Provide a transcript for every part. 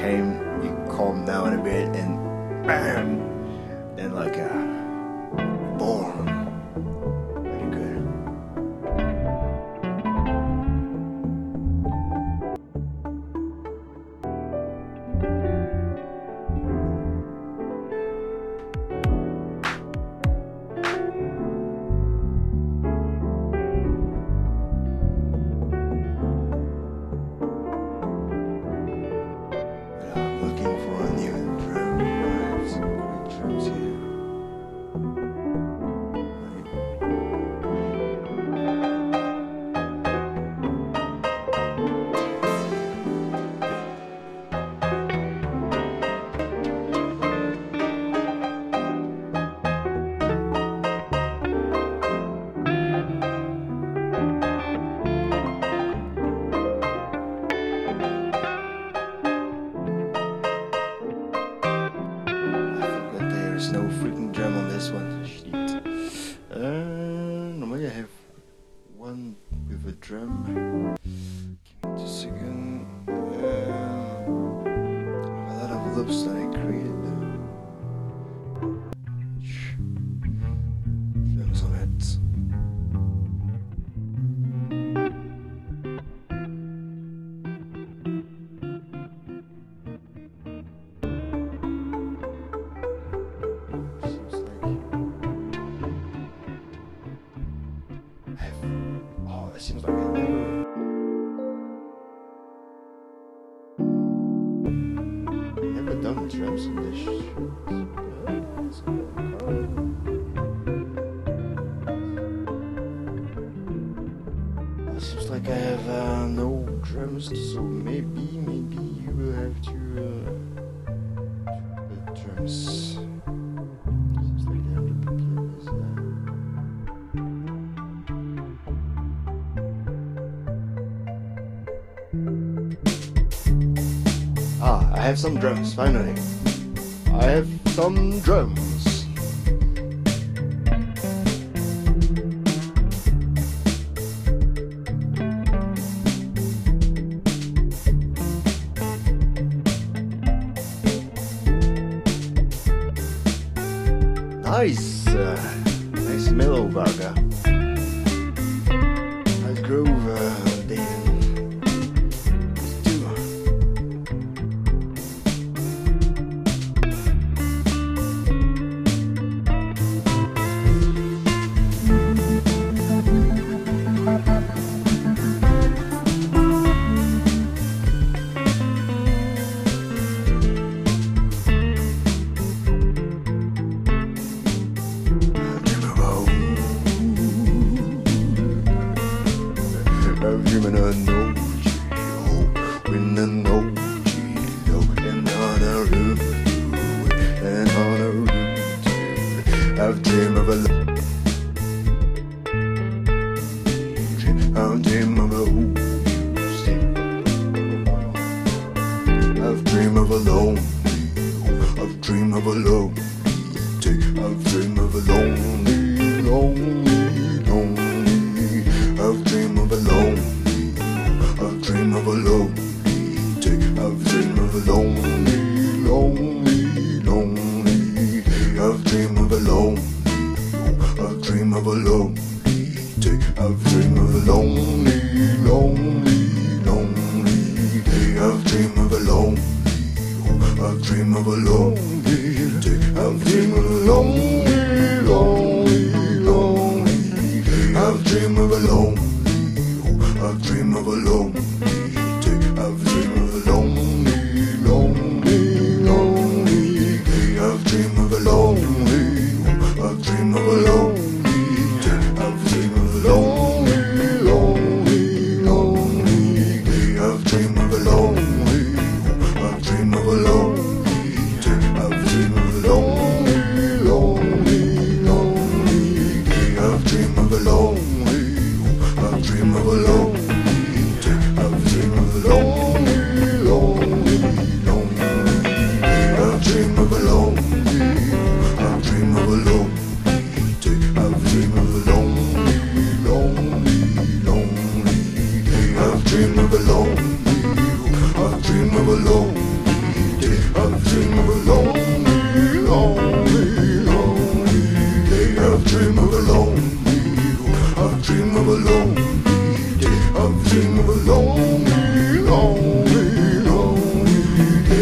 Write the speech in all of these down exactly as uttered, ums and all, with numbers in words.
home, you calm down a bit, and bam, then like a boom, very good. Looking for a new drum. I have some great drums here. There's no freaking drum on this one. Shit. Uh, normally I have one with a drum. Give me just a second. Uh, I have a lot of loops that I created. Drums on it. Oh, it seems like I never never done drums in this. It's good. It seems like I have uh, no drums, so maybe, maybe you will have to uh, put drums. Seems like they have to put this. Uh, Ah, I have some drums, finally. I have some drums. Nice, uh, nice mellow burger. Nice groove, uh, David. I'm dreaming of no G-O, when the no G-O, and on a root, and on a root, I've dreamed of a love, I've dreamed of a who you see, I've dreamed of a lonely, I've dreamed of a lonely day, I've dreamed of a lonely, lonely, lonely, I've dreamed of a lonely, I've dreamed of a lonely day, I've dreamed of a lonely, lonely, lonely, I've dreamed of a lonely, I've dreamed of a lonely day, I've dreamed of a lonely, lonely, lonely, I've dreamed of a lonely, I've dreamed of a lonely day, I've dreamed of a lonely, lonely, lonely, I've dreamed of a lonely, I've dreamed of a lonely day, I've dreamed of a lonely, lonely, lonely, I've dreamed of a lonely, I've dreamed of a lonely day, I've dreamed of a lonely, lonely, lonely, I've dreamed of a lonely, I've dreamed of a lonely day, I've dreamed of a lonely, lonely, lonely, I've dreamed of a lonely, I've dreamed of a lonely day.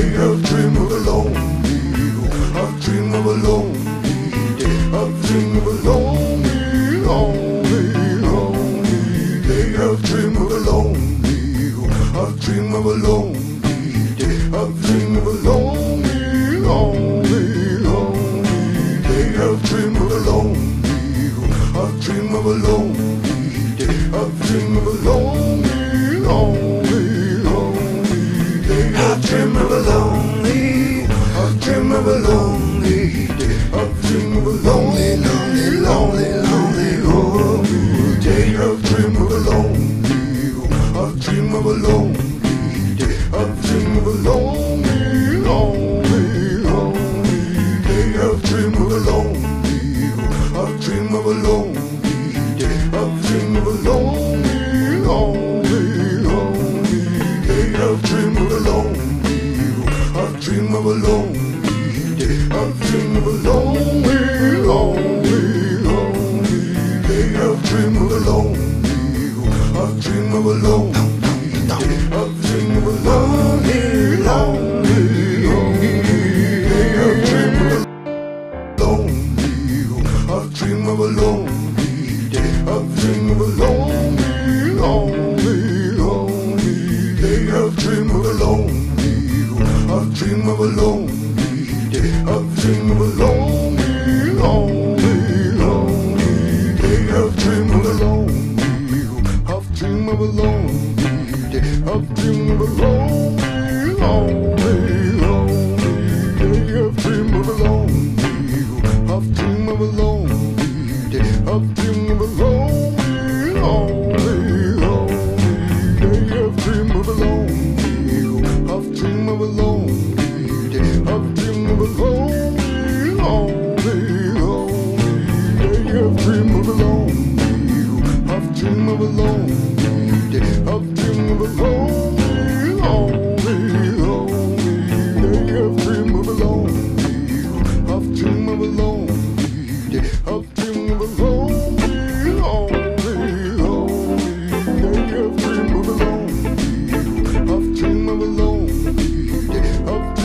day. I've dreamed of a lonely, I've dreamed of a lonely day. I've dreamed of a lonely, lonely, lonely day. I've dreamed of a lonely, I've dreamed of a lonely day. I've dreamed of a lonely, lonely, lonely day. I've dreamed of a lonely, I've dreamed of a lonely day. I've dreamed of a lonely, lonely, lonely day. I've dreamed of a lonely, I've dreamed of a lonely day. I've dreamed of a lonely, lonely, lonely, lonely, lonely day. I've dreamed of a lonely, I've dreamed of a lonely day. I've dreamed of a lonely, lonely, lonely day. I've dreamed of a lonely, I've dreamed of a lonely day. I've dreamed of a lonely, lonely, lonely day. I've dreamed of a lonely, I've dreamed of a lonely day. I've dreamed of a lonely, lonely, lonely day. I've dreamed of a lonely, I've dreamed of a lonely day. I've dreamed of a lonely, lonely, lonely day. I've dreamed of a lonely, I've dreamed of a lonely day. I've dreamed of a lonely, lonely, lonely day. I've dreamed of a lonely, I've dreamed of a lonely day. I've dreamed of a lonely, lonely, lonely day. I've dreamed of a lonely, I've dreamed of a lonely day. I've dreamed of a lonely, lonely, lonely day. I've dreamed of a lonely, I've dreamed of a lonely day. I've dreamed of a lonely, lonely, lonely day. I've dreamed of a lonely, I've dreamed of a lonely day. I've dreamed of a lonely, lonely, lonely day. I've dreamed of a lonely, I've dreamed of a lonely day. I've dreamed of a lonely, lonely, lonely day. I've dreamed of a lonely, I've dreamed of a lonely day. I've dreamed of a lonely, lonely, lonely day. I've dreamed of a lonely, I've dreamed of a lonely day. I've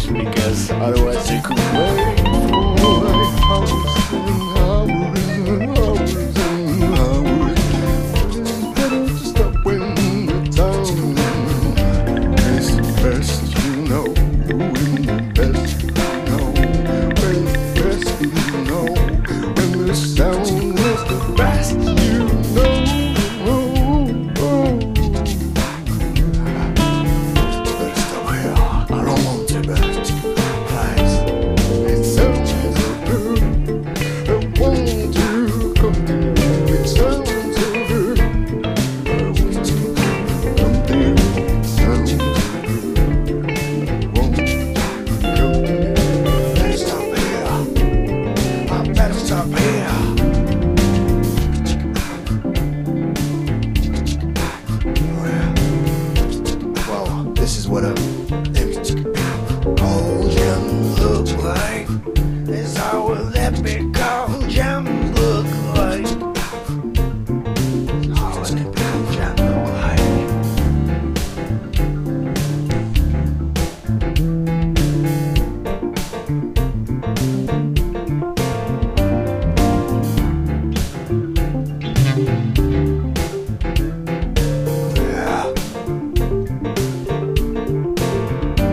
because otherwise you could wait for like hours and hours and hours and hours. It's better to stop when the time is the best you know. When the best you know. When the best you know. When the sound is the best you know. This is what a cold gem look like. This is how a epic cold gem look like. How an epic cold gem look like. Yeah.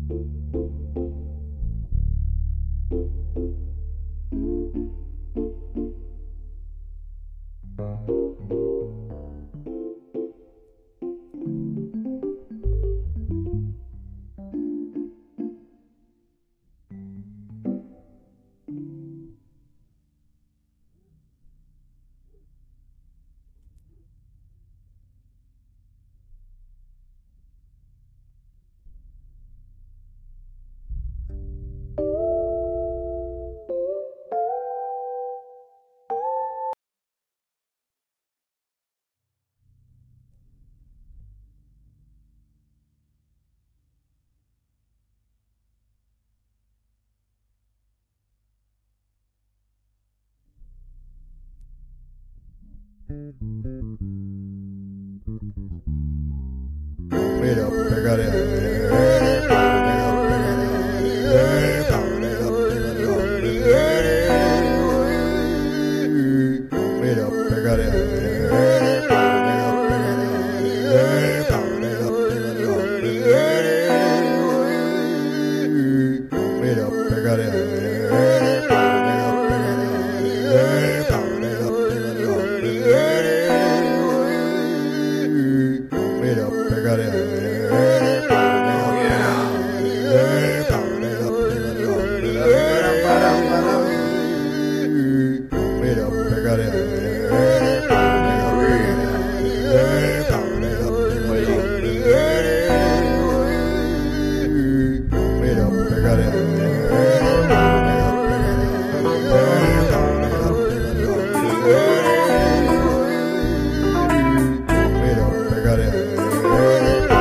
Wait up, I got it. Wait up, I got it. Wait up, I got it. Wait up, I got it. Wait up, I got it. Wait up, I got it. Wait up, I got it.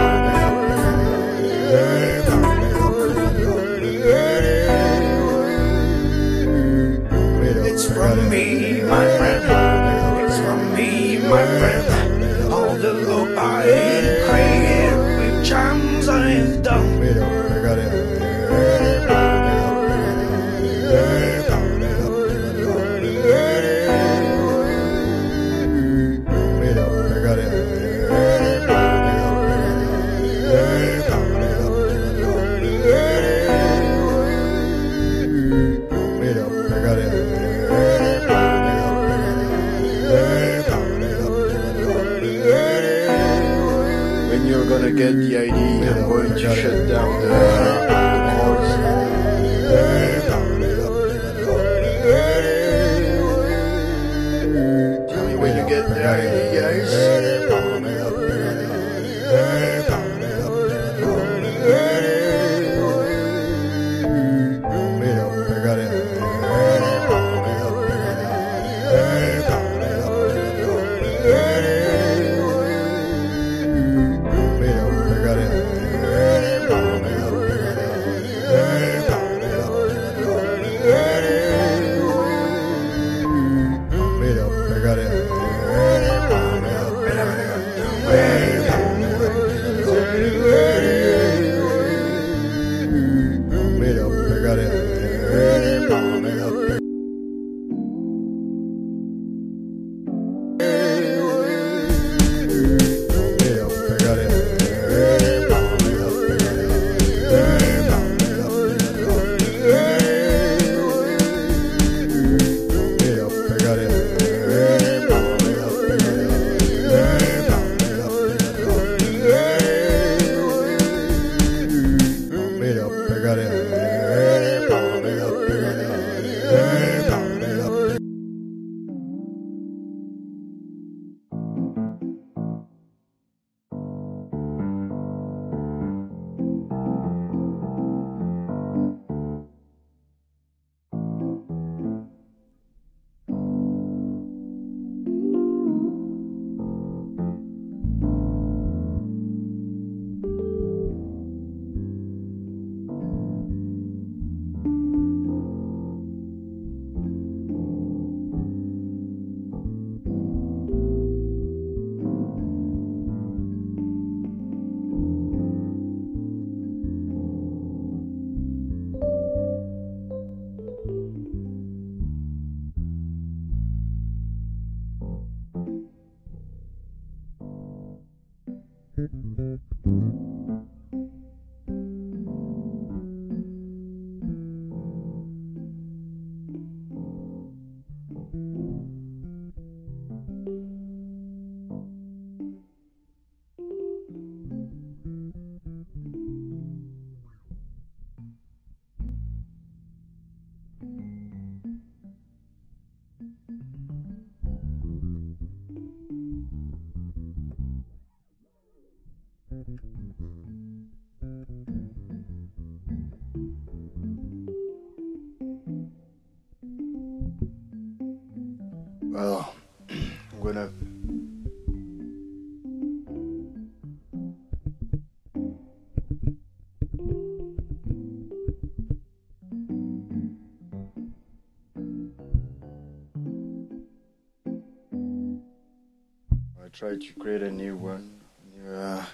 It's from me, my friend. It's from me, my friend. All the love I created with charms I've done. Wait up, I got it. Wait up, I got it. Wait up, I got it. When you're gonna get the idea, I'm going to shut down the, the calls. Tell me when you get the idea, guys. Wait up, I got it. Wait up, I got it. gonna I try to create a new one. New, uh,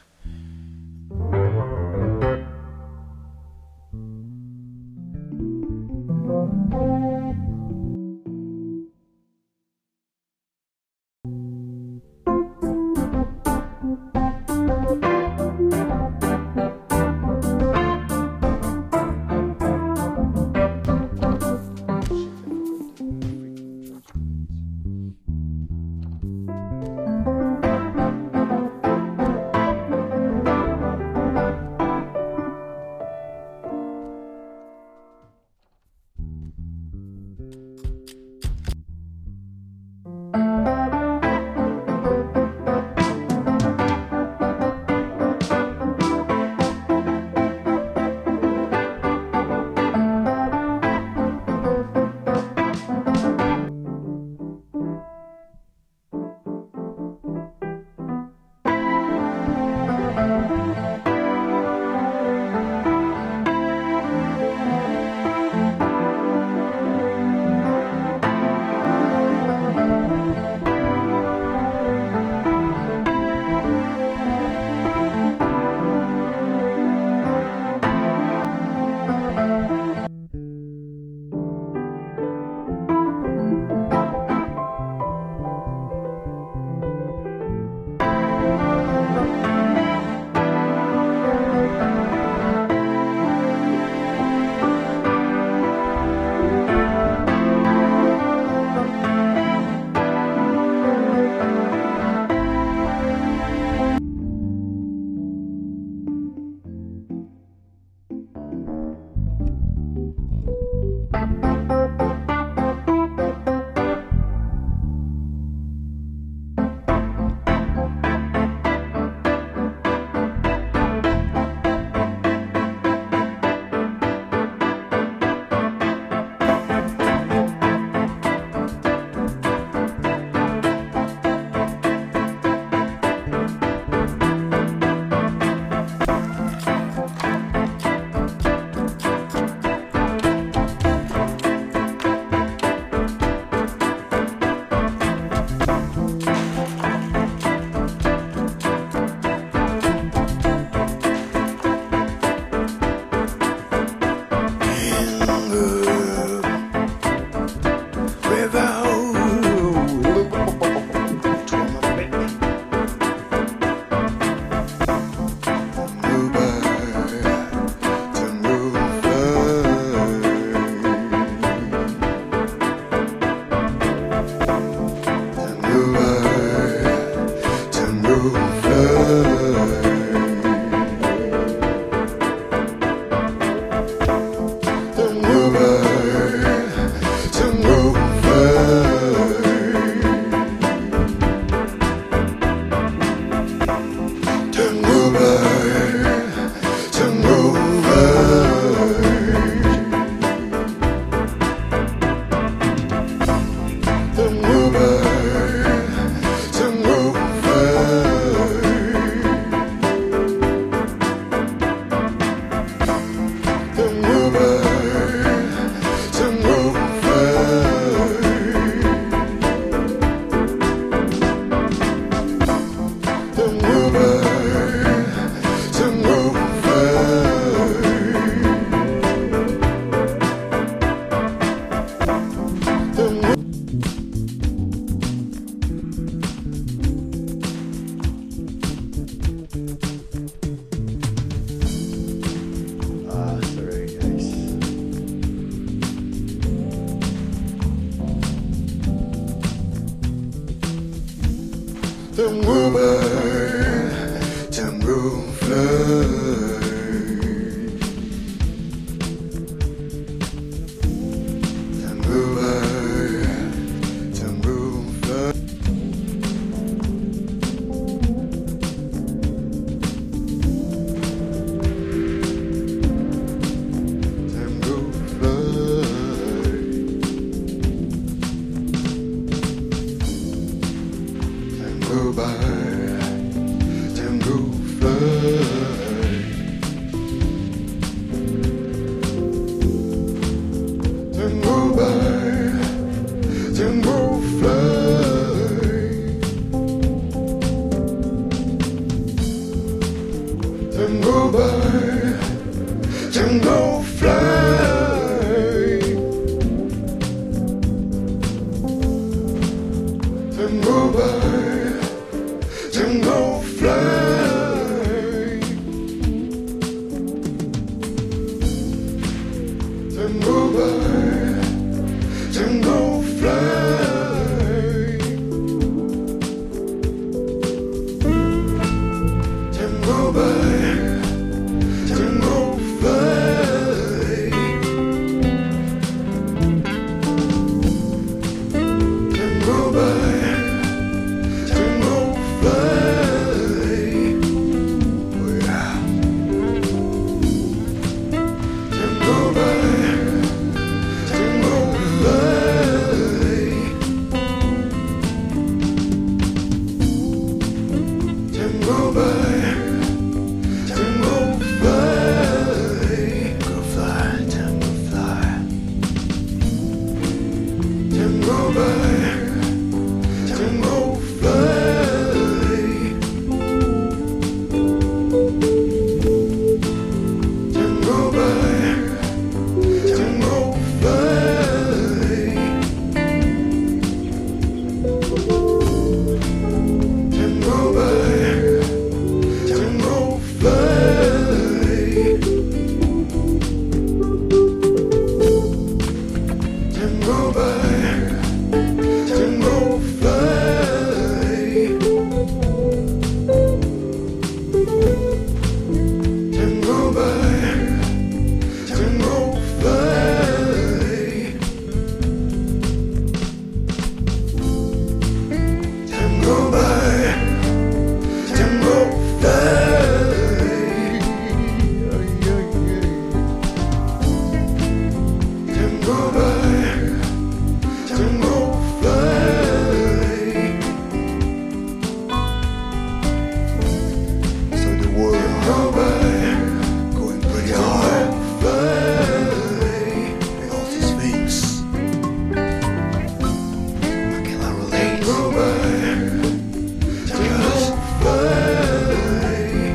the mover, the mover. Tango fly, tango by, tango fly, tango by, tango fly, tango by. Tango fly, tango by, tango fly, oh yeah. Tango by, tango fly, tango by. Tango fly, go fly, tango fly, tango by, tango fly, tango by, tango fly, tango by, tango fly. Tango by, tango fly, tango by, tango fly, tango by, tango fly, tango by. Tango fly. So the world tango by, going pretty hard. Fly. And all these things I cannot relate. Tango by, tango fly.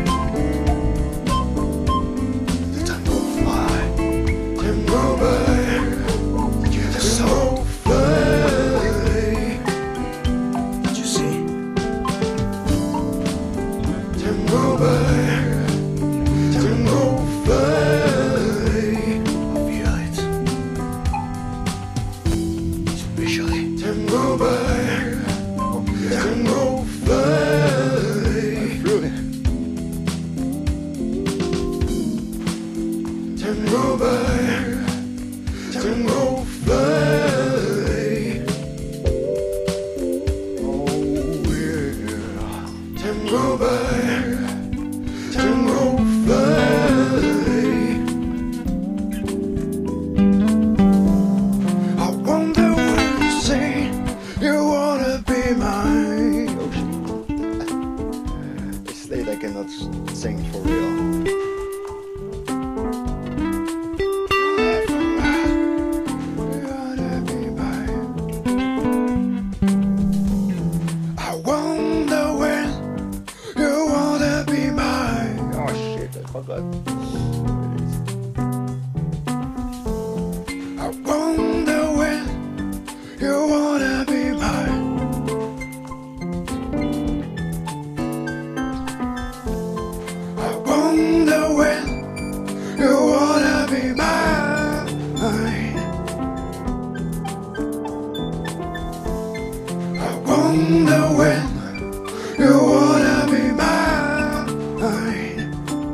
The tango fly. Tango by, you're the soul. Tango by, tango fly, I feel it, especially tango by, tango fly, tango by, tango fly, oh yeah, tango by. Tango fly. I wonder when you say you wanna be mine. It's late, I cannot sing for real. You wanna be mine. I wonder when you wanna be mine. Oh shit, I forgot. I wonder when you wanna be mine. I wonder when you wanna be mine. I wonder when you wanna be mine.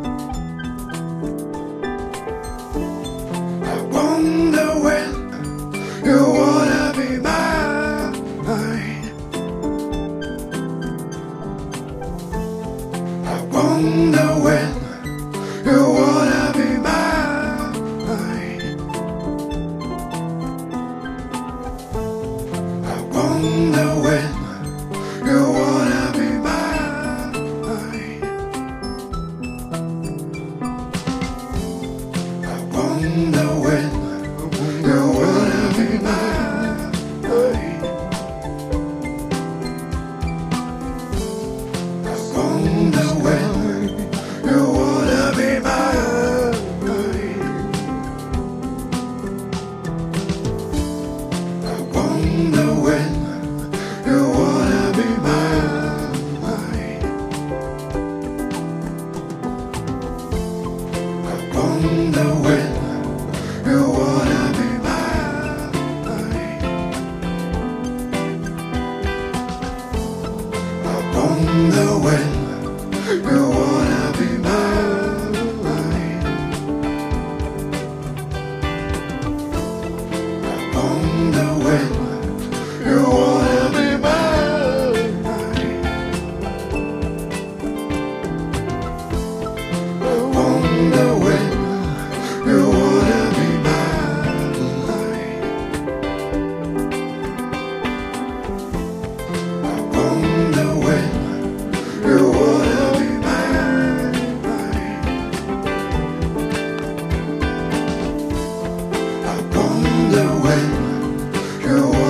I wonder when you wanna be mine. I wonder when you wanna be mine. I wonder when you wanna be mine. I wonder when you wanna be mine. I wonder when you wanna be mine. wonder when you wanna be mine. I wonder when you wanna be mine. I wonder when you wanna be mine. I wonder when you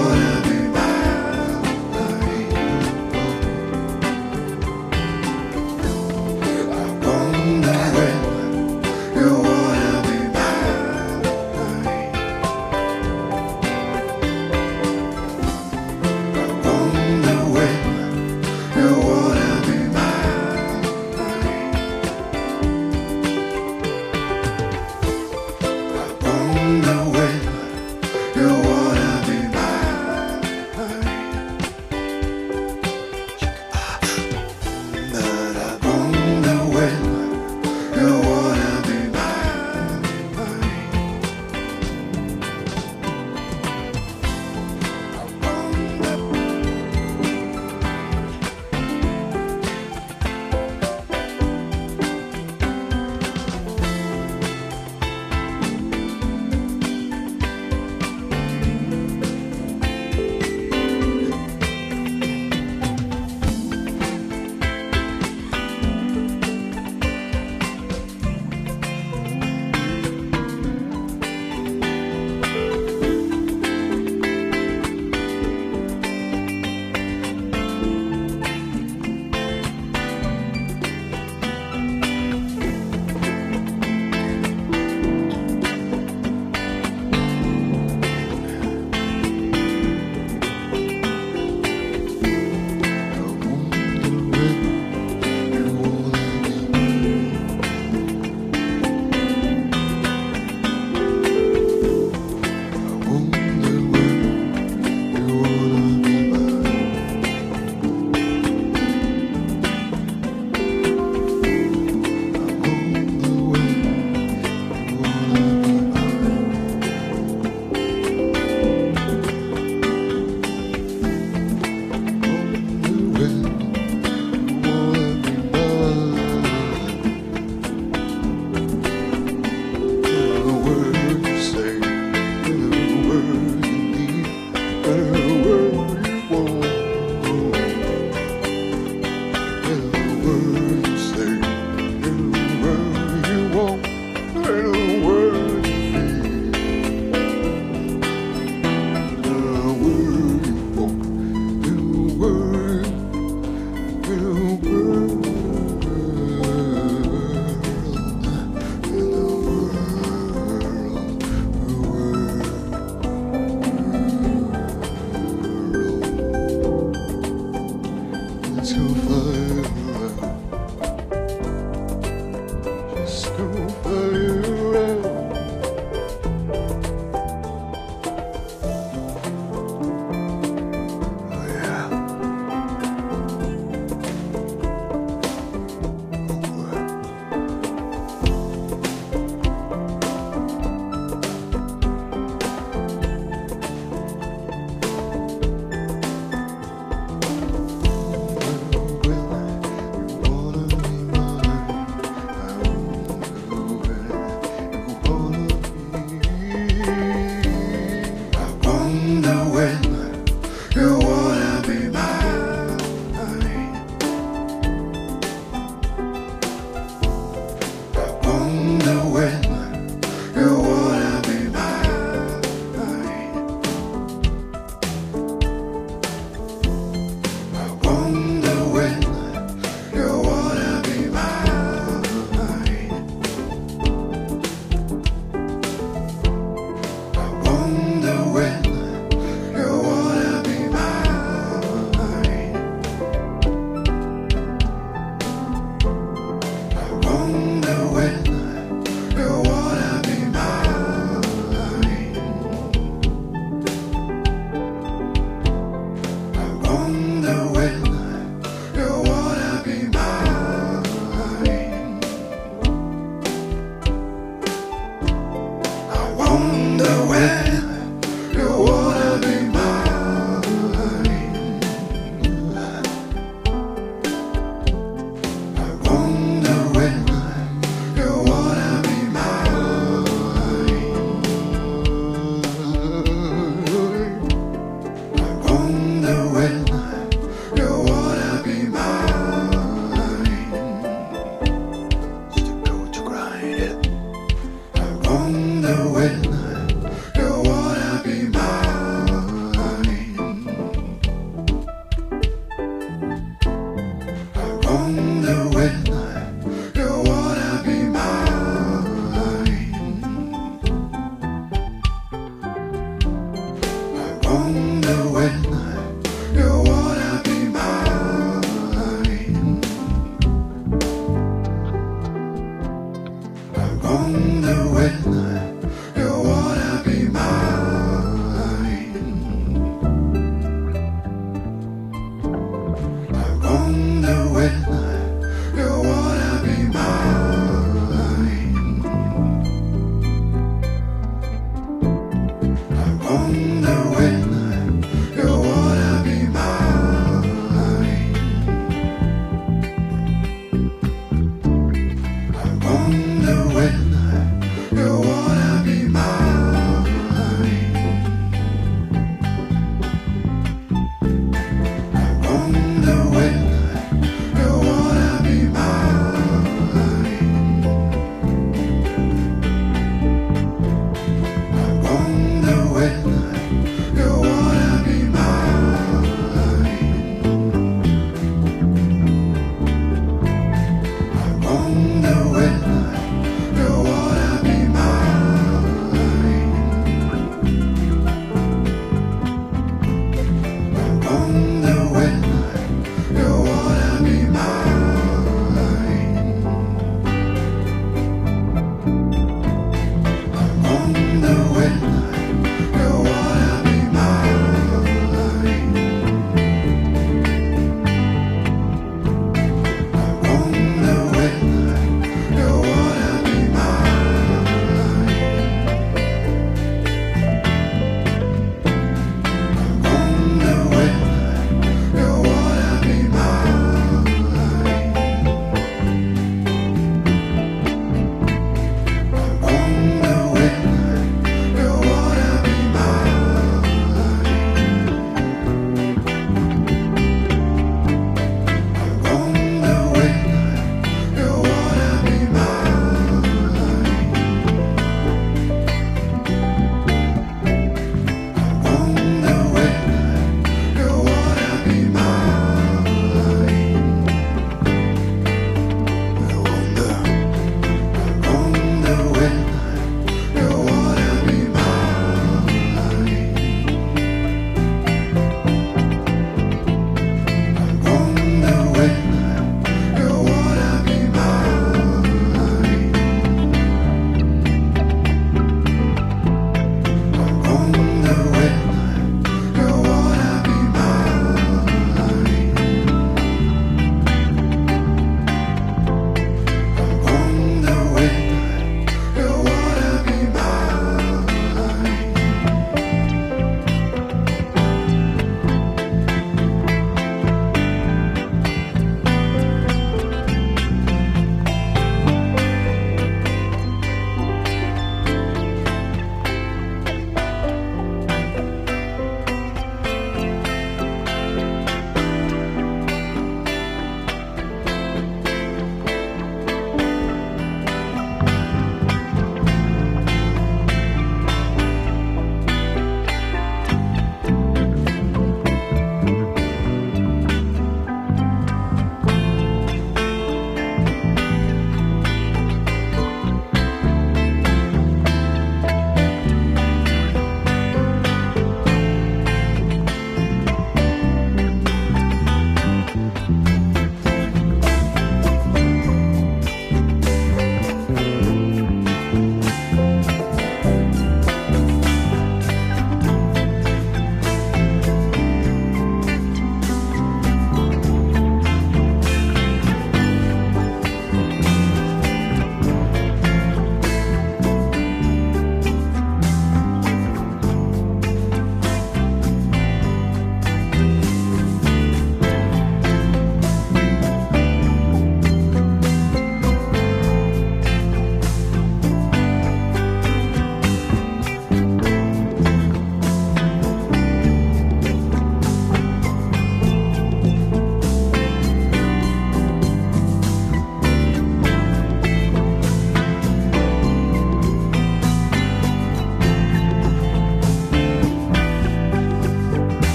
the wind.